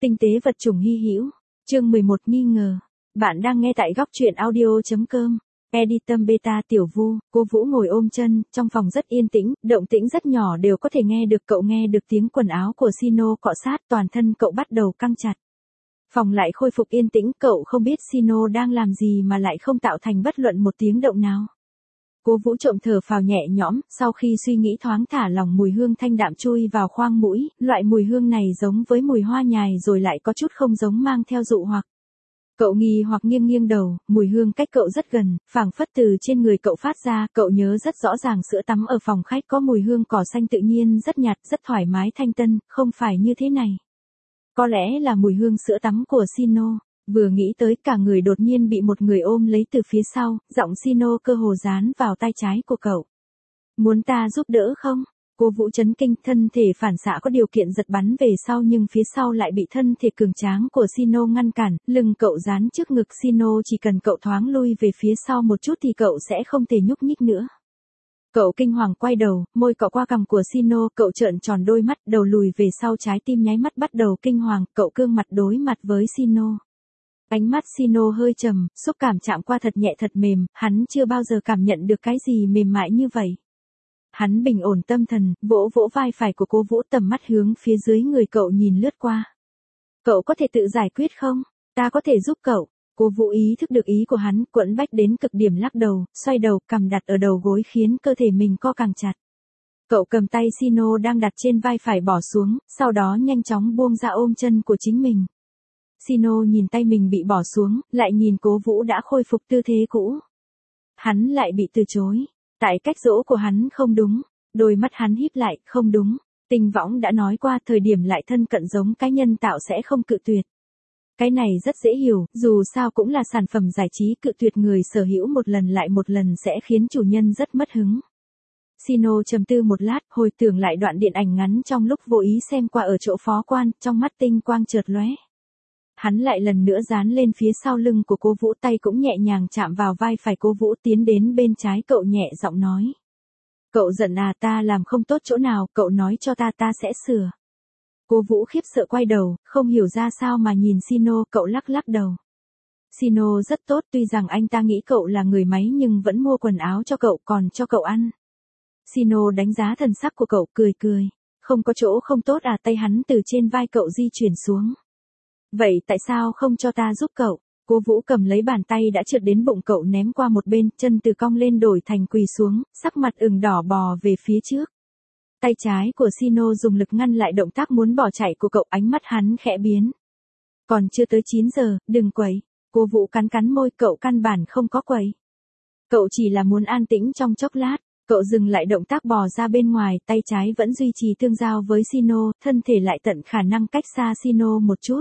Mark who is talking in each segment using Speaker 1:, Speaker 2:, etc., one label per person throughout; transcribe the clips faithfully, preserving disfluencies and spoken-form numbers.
Speaker 1: Tinh tế vật chủng hy hữu. Chương mười một nghi ngờ. Bạn đang nghe tại góc truyện audio chấm com. Editum beta Tiểu Vu, cô Vũ ngồi ôm chân, trong phòng rất yên tĩnh, động tĩnh rất nhỏ đều có thể nghe được. Cậu nghe được tiếng quần áo của Sino cọ sát, toàn thân cậu bắt đầu căng chặt. Phòng lại khôi phục yên tĩnh, cậu không biết Sino đang làm gì mà lại không tạo thành bất luận một tiếng động nào. Cô Vũ trộm thở phào nhẹ nhõm, sau khi suy nghĩ thoáng thả lỏng, mùi hương thanh đạm chui vào khoang mũi, loại mùi hương này giống với mùi hoa nhài rồi lại có chút không giống, mang theo dụ hoặc. Cậu nghi hoặc nghiêng nghiêng đầu, mùi hương cách cậu rất gần, phảng phất từ trên người cậu phát ra. Cậu nhớ rất rõ ràng sữa tắm ở phòng khách có mùi hương cỏ xanh tự nhiên, rất nhạt, rất thoải mái thanh tân, không phải như thế này. Có lẽ là mùi hương sữa tắm của Sino. Vừa nghĩ tới, cả người đột nhiên bị một người ôm lấy từ phía sau, giọng Sino cơ hồ dán vào tai trái của cậu. Muốn ta giúp đỡ không? Cô Vũ chấn kinh, thân thể phản xạ có điều kiện giật bắn về sau, nhưng phía sau lại bị thân thể cường tráng của Sino ngăn cản, lưng cậu dán trước ngực Sino, chỉ cần cậu thoáng lui về phía sau một chút thì cậu sẽ không thể nhúc nhích nữa. Cậu kinh hoàng quay đầu, môi cọ qua cằm của Sino, cậu trợn tròn đôi mắt, đầu lùi về sau, trái tim nháy mắt bắt đầu kinh hoàng, cậu cương mặt đối mặt với Sino. Ánh mắt Sino hơi trầm, xúc cảm chạm qua thật nhẹ thật mềm, hắn chưa bao giờ cảm nhận được cái gì mềm mại như vậy. Hắn bình ổn tâm thần, vỗ vỗ vai phải của cô Vũ, tầm mắt hướng phía dưới người cậu nhìn lướt qua. Cậu có thể tự giải quyết không? Ta có thể giúp cậu. Cô Vũ ý thức được ý của hắn, quẫn bách đến cực điểm, lắc đầu, xoay đầu, cằm đặt ở đầu gối khiến cơ thể mình co càng chặt. Cậu cầm tay Sino đang đặt trên vai phải bỏ xuống, sau đó nhanh chóng buông ra ôm chân của chính mình. Sino nhìn tay mình bị bỏ xuống, lại nhìn cô Vũ đã khôi phục tư thế cũ. Hắn lại bị từ chối. Tại cách dỗ của hắn không đúng, đôi mắt hắn híp lại, không đúng. Tinh Võng đã nói qua, thời điểm lại thân cận giống cái nhân tạo sẽ không cự tuyệt. Cái này rất dễ hiểu, dù sao cũng là sản phẩm giải trí, cự tuyệt người sở hữu một lần lại một lần sẽ khiến chủ nhân rất mất hứng. Sino trầm tư một lát, hồi tưởng lại đoạn điện ảnh ngắn trong lúc vô ý xem qua ở chỗ phó quan, trong mắt tinh quang chợt lóe. Hắn lại lần nữa dán lên phía sau lưng của cô Vũ, tay cũng nhẹ nhàng chạm vào vai phải cô Vũ, tiến đến bên trái cậu nhẹ giọng nói. Cậu giận à? Ta làm không tốt chỗ nào, cậu nói cho ta, ta sẽ sửa. Cô Vũ khiếp sợ quay đầu, không hiểu ra sao mà nhìn Sino, cậu lắc lắc đầu. Sino rất tốt, tuy rằng anh ta nghĩ cậu là người máy nhưng vẫn mua quần áo cho cậu, còn cho cậu ăn. Sino đánh giá thần sắc của cậu, cười cười. Không có chỗ không tốt à? Tay hắn từ trên vai cậu di chuyển xuống. Vậy tại sao không cho ta giúp cậu? Cô Vũ cầm lấy bàn tay đã trượt đến bụng cậu ném qua một bên, chân từ cong lên đổi thành quỳ xuống, sắc mặt ửng đỏ bò về phía trước. Tay trái của Sino dùng lực ngăn lại động tác muốn bỏ chạy của cậu, ánh mắt hắn khẽ biến. Còn chưa tới chín giờ, đừng quấy. Cô Vũ cắn cắn môi, cậu căn bản không có quấy. Cậu chỉ là muốn an tĩnh trong chốc lát. Cậu dừng lại động tác bò ra bên ngoài, tay trái vẫn duy trì tương giao với Sino, thân thể lại tận khả năng cách xa Sino một chút.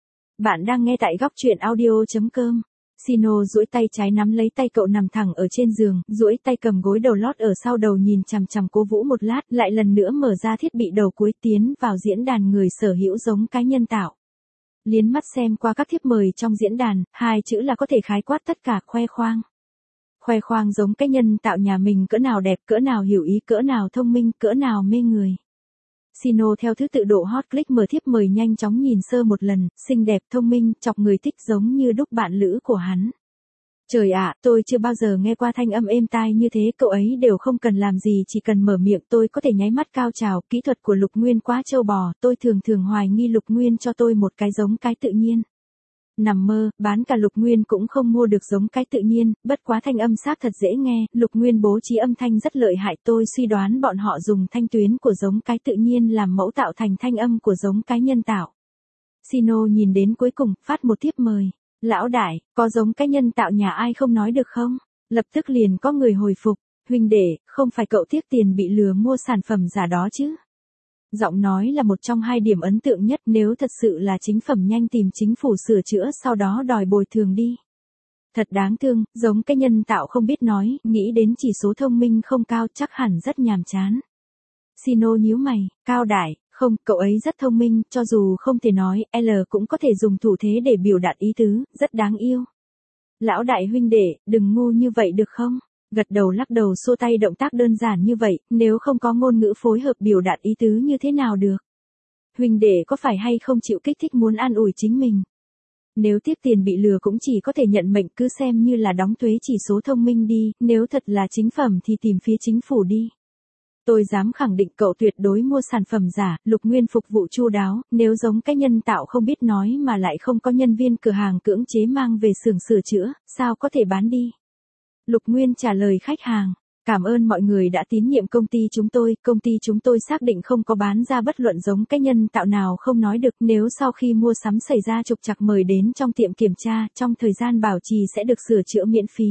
Speaker 1: Bạn đang nghe tại góc truyện audio chấm com. Sino duỗi tay trái nắm lấy tay cậu nằm thẳng ở trên giường, duỗi tay cầm gối đầu lót ở sau đầu, nhìn chằm chằm cô Vũ một lát, lại lần nữa mở ra thiết bị đầu cuối, tiến vào diễn đàn người sở hữu giống cái nhân tạo. Liến mắt xem qua các thiếp mời trong diễn đàn, hai chữ là có thể khái quát tất cả: khoe khoang. Khoe khoang giống cái nhân tạo nhà mình cỡ nào đẹp, cỡ nào hiểu ý, cỡ nào thông minh, cỡ nào mê người. Sino theo thứ tự độ hot click mở thiếp mời, nhanh chóng nhìn sơ một lần, xinh đẹp, thông minh, chọc người thích, giống như đúc bạn lữ của hắn. Trời ạ, tôi chưa bao giờ nghe qua thanh âm êm tai như thế, cậu ấy đều không cần làm gì, chỉ cần mở miệng tôi có thể nháy mắt cao trào, kỹ thuật của Lục Nguyên quá trâu bò, tôi thường thường hoài nghi Lục Nguyên cho tôi một cái giống cái tự nhiên. Nằm mơ, bán cả Lục Nguyên cũng không mua được giống cái tự nhiên, bất quá thanh âm xác thật dễ nghe, Lục Nguyên bố trí âm thanh rất lợi hại, tôi suy đoán bọn họ dùng thanh tuyến của giống cái tự nhiên làm mẫu tạo thành thanh âm của giống cái nhân tạo. Sino nhìn đến cuối cùng, phát một thiếp mời. Lão đại, có giống cái nhân tạo nhà ai không nói được không? Lập tức liền có người hồi phục, huynh đệ, không phải cậu tiếc tiền bị lừa mua sản phẩm giả đó chứ? Giọng nói là một trong hai điểm ấn tượng nhất, nếu thật sự là chính phẩm nhanh tìm chính phủ sửa chữa sau đó đòi bồi thường đi. Thật đáng thương, giống cái nhân tạo không biết nói, nghĩ đến chỉ số thông minh không cao, chắc hẳn rất nhàm chán. Sino nhíu mày, Cao đại, không, cậu ấy rất thông minh, cho dù không thể nói, L cũng có thể dùng thủ thế để biểu đạt ý tứ, rất đáng yêu. Lão đại huynh đệ, đừng ngu như vậy được không? Gật đầu lắc đầu xua tay, động tác đơn giản như vậy, nếu không có ngôn ngữ phối hợp biểu đạt ý tứ như thế nào được. Huynh đệ có phải hay không chịu kích thích muốn an ủi chính mình? Nếu tiếp tiền bị lừa cũng chỉ có thể nhận mệnh, cứ xem như là đóng thuế chỉ số thông minh đi, nếu thật là chính phẩm thì tìm phía chính phủ đi. Tôi dám khẳng định cậu tuyệt đối mua sản phẩm giả, Lục Nguyên phục vụ chu đáo, nếu giống cái nhân tạo không biết nói mà lại không có nhân viên cửa hàng cưỡng chế mang về xưởng sửa chữa, sao có thể bán đi? Lục Nguyên trả lời khách hàng. Cảm ơn mọi người đã tín nhiệm công ty chúng tôi, công ty chúng tôi xác định không có bán ra bất luận giống cái nhân tạo nào không nói được, nếu sau khi mua sắm xảy ra trục trặc mời đến trong tiệm kiểm tra, trong thời gian bảo trì sẽ được sửa chữa miễn phí.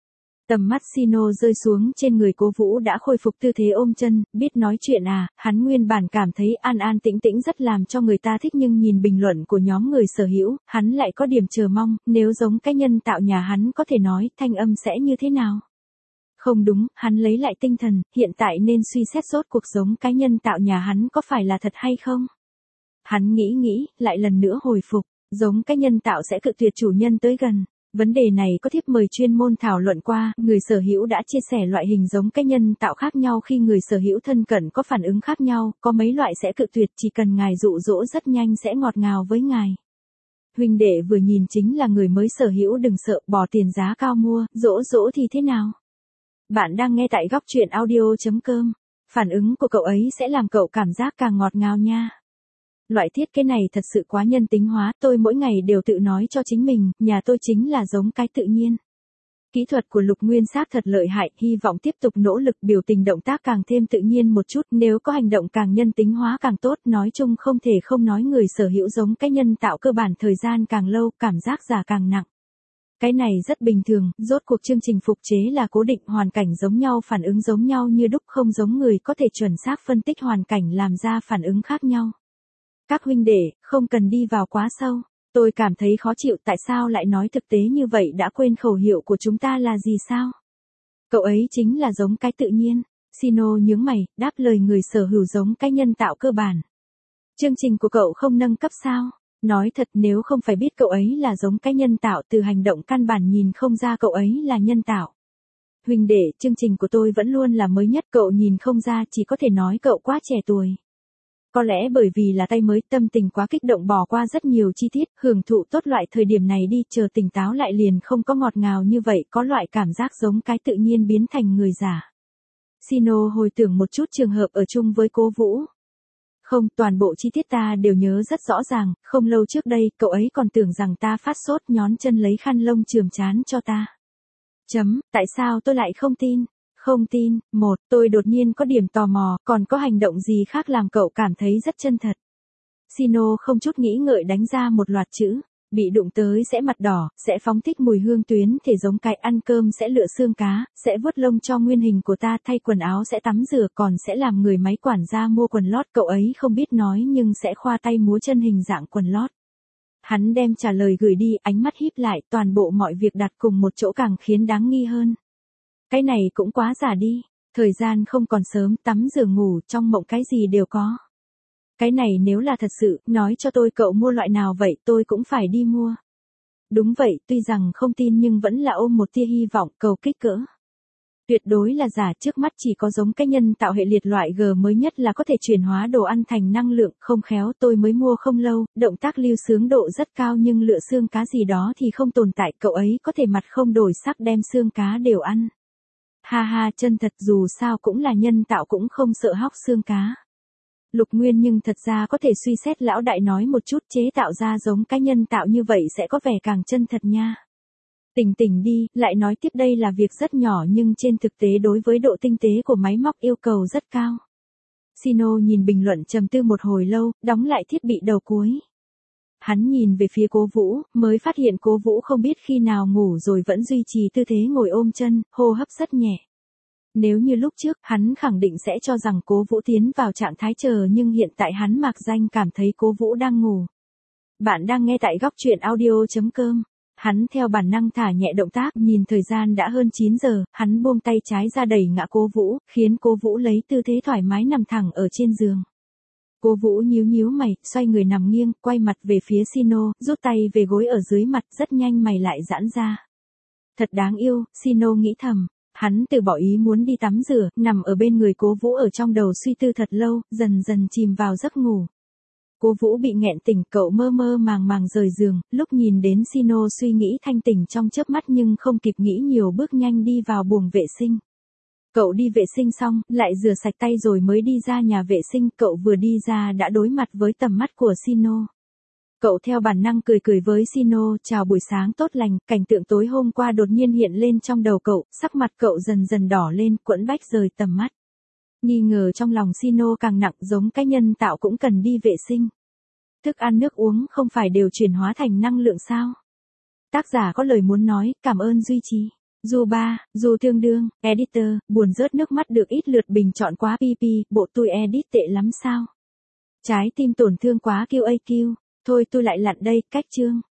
Speaker 1: Tầm mắt Sino rơi xuống trên người Cố Vũ đã khôi phục tư thế ôm chân, biết nói chuyện à, hắn nguyên bản cảm thấy an an tĩnh tĩnh rất làm cho người ta thích, nhưng nhìn bình luận của nhóm người sở hữu, hắn lại có điểm chờ mong, nếu giống cái nhân tạo nhà hắn có thể nói, thanh âm sẽ như thế nào? Không đúng, hắn lấy lại tinh thần, hiện tại nên suy xét rốt cuộc giống cái nhân tạo nhà hắn có phải là thật hay không? Hắn nghĩ nghĩ, lại lần nữa hồi phục, giống cái nhân tạo sẽ cự tuyệt chủ nhân tới gần. Vấn đề này có thiếp mời chuyên môn thảo luận qua, người sở hữu đã chia sẻ loại hình giống cái nhân tạo khác nhau khi người sở hữu thân cận có phản ứng khác nhau, có mấy loại sẽ cự tuyệt, chỉ cần ngài dụ dỗ rất nhanh sẽ ngọt ngào với ngài. Huynh đệ vừa nhìn chính là người mới sở hữu, đừng sợ, bỏ tiền giá cao mua, dỗ dỗ thì thế nào? Bạn đang nghe tại góc truyện audio chấm com. Phản ứng của cậu ấy sẽ làm cậu cảm giác càng ngọt ngào nha. Loại thiết kế này thật sự quá nhân tính hóa, tôi mỗi ngày đều tự nói cho chính mình, nhà tôi chính là giống cái tự nhiên. Kỹ thuật của Lục Nguyên xác thật lợi hại, hy vọng tiếp tục nỗ lực, biểu tình động tác càng thêm tự nhiên một chút, nếu có hành động càng nhân tính hóa càng tốt, nói chung không thể không nói người sở hữu giống cái nhân tạo cơ bản thời gian càng lâu, cảm giác giả càng nặng. Cái này rất bình thường, rốt cuộc chương trình phục chế là cố định, hoàn cảnh giống nhau, phản ứng giống nhau như đúc, không giống người có thể chuẩn xác phân tích hoàn cảnh làm ra phản ứng khác nhau. Các huynh đệ, không cần đi vào quá sâu. Tôi cảm thấy khó chịu, tại sao lại nói thực tế như vậy, đã quên khẩu hiệu của chúng ta là gì sao? Cậu ấy chính là giống cái tự nhiên. Sino nhướng mày, đáp lời người sở hữu giống cái nhân tạo cơ bản. Chương trình của cậu không nâng cấp sao? Nói thật, nếu không phải biết cậu ấy là giống cái nhân tạo, từ hành động căn bản nhìn không ra cậu ấy là nhân tạo. Huynh đệ, chương trình của tôi vẫn luôn là mới nhất, cậu nhìn không ra, chỉ có thể nói cậu quá trẻ tuổi. Có lẽ bởi vì là tay mới, tâm tình quá kích động bỏ qua rất nhiều chi tiết, hưởng thụ tốt loại thời điểm này đi, chờ tỉnh táo lại liền không có ngọt ngào như vậy, có loại cảm giác giống cái tự nhiên biến thành người giả. Sino hồi tưởng một chút trường hợp ở chung với Cố Vũ. Không, toàn bộ chi tiết ta đều nhớ rất rõ ràng, không lâu trước đây, cậu ấy còn tưởng rằng ta phát sốt, nhón chân lấy khăn lông chườm trán cho ta. Chấm, tại sao tôi lại không tin? Không tin, một, tôi đột nhiên có điểm tò mò, còn có hành động gì khác làm cậu cảm thấy rất chân thật. Sino không chút nghĩ ngợi đánh ra một loạt chữ, bị đụng tới sẽ mặt đỏ, sẽ phóng thích mùi hương tuyến thể giống cái, ăn cơm sẽ lựa xương cá, sẽ vuốt lông cho nguyên hình của ta, thay quần áo sẽ tắm rửa, còn sẽ làm người máy quản gia mua quần lót, cậu ấy không biết nói nhưng sẽ khoa tay múa chân hình dạng quần lót. Hắn đem trả lời gửi đi, ánh mắt híp lại, toàn bộ mọi việc đặt cùng một chỗ càng khiến đáng nghi hơn. Cái này cũng quá giả đi, thời gian không còn sớm, tắm rửa ngủ, trong mộng cái gì đều có. Cái này nếu là thật sự, nói cho tôi cậu mua loại nào vậy, tôi cũng phải đi mua. Đúng vậy, tuy rằng không tin nhưng vẫn là ôm một tia hy vọng, cầu kích cỡ. Tuyệt đối là giả, trước mắt chỉ có giống cái nhân tạo hệ liệt loại G mới nhất là có thể chuyển hóa đồ ăn thành năng lượng, không khéo tôi mới mua không lâu, động tác lưu sướng độ rất cao nhưng lựa xương cá gì đó thì không tồn tại, cậu ấy có thể mặt không đổi sắc đem xương cá đều ăn. Ha ha, chân thật, dù sao cũng là nhân tạo cũng không sợ hóc xương cá. Lục Nguyên nhưng thật ra có thể suy xét lão đại nói một chút, chế tạo ra giống cái nhân tạo như vậy sẽ có vẻ càng chân thật nha. Tỉnh tỉnh đi, lại nói tiếp, đây là việc rất nhỏ nhưng trên thực tế đối với độ tinh tế của máy móc yêu cầu rất cao. Sino nhìn bình luận trầm tư một hồi lâu, đóng lại thiết bị đầu cuối. Hắn nhìn về phía Cố Vũ, mới phát hiện Cố Vũ không biết khi nào ngủ rồi vẫn duy trì tư thế ngồi ôm chân, hô hấp rất nhẹ. Nếu như lúc trước, hắn khẳng định sẽ cho rằng Cố Vũ tiến vào trạng thái chờ, nhưng hiện tại hắn mạc danh cảm thấy Cố Vũ đang ngủ. Bạn đang nghe tại góc truyện audio chấm com. Hắn theo bản năng thả nhẹ động tác, nhìn thời gian đã hơn chín giờ, hắn buông tay trái ra đẩy ngã Cố Vũ, khiến Cố Vũ lấy tư thế thoải mái nằm thẳng ở trên giường. Cố Vũ nhíu nhíu mày, xoay người nằm nghiêng, quay mặt về phía Sino, rút tay về gối ở dưới mặt, rất nhanh mày lại giãn ra. Thật đáng yêu, Sino nghĩ thầm. Hắn từ bỏ ý muốn đi tắm rửa, nằm ở bên người Cố Vũ ở trong đầu suy tư thật lâu, dần dần chìm vào giấc ngủ. Cô Vũ bị nghẹn tỉnh, cậu mơ mơ màng màng rời giường, lúc nhìn đến Sino suy nghĩ thanh tỉnh trong chớp mắt nhưng không kịp nghĩ nhiều bước nhanh đi vào buồng vệ sinh. Cậu đi vệ sinh xong, lại rửa sạch tay rồi mới đi ra nhà vệ sinh, cậu vừa đi ra đã đối mặt với tầm mắt của Sino. Cậu theo bản năng cười cười với Sino, chào buổi sáng tốt lành, cảnh tượng tối hôm qua đột nhiên hiện lên trong đầu cậu, sắc mặt cậu dần dần đỏ lên, quẫn bách rời tầm mắt. Nghi ngờ trong lòng Sino càng nặng, giống cái nhân tạo cũng cần đi vệ sinh. Thức ăn nước uống không phải đều chuyển hóa thành năng lượng sao? Tác giả có lời muốn nói, cảm ơn duy trì. Dù ba, dù thương đương, editor, buồn rớt nước mắt được ít lượt bình chọn quá pp, bộ tôi edit tệ lắm sao? Trái tim tổn thương quá kiu a kiu, thôi tôi lại lặn đây, cách chương.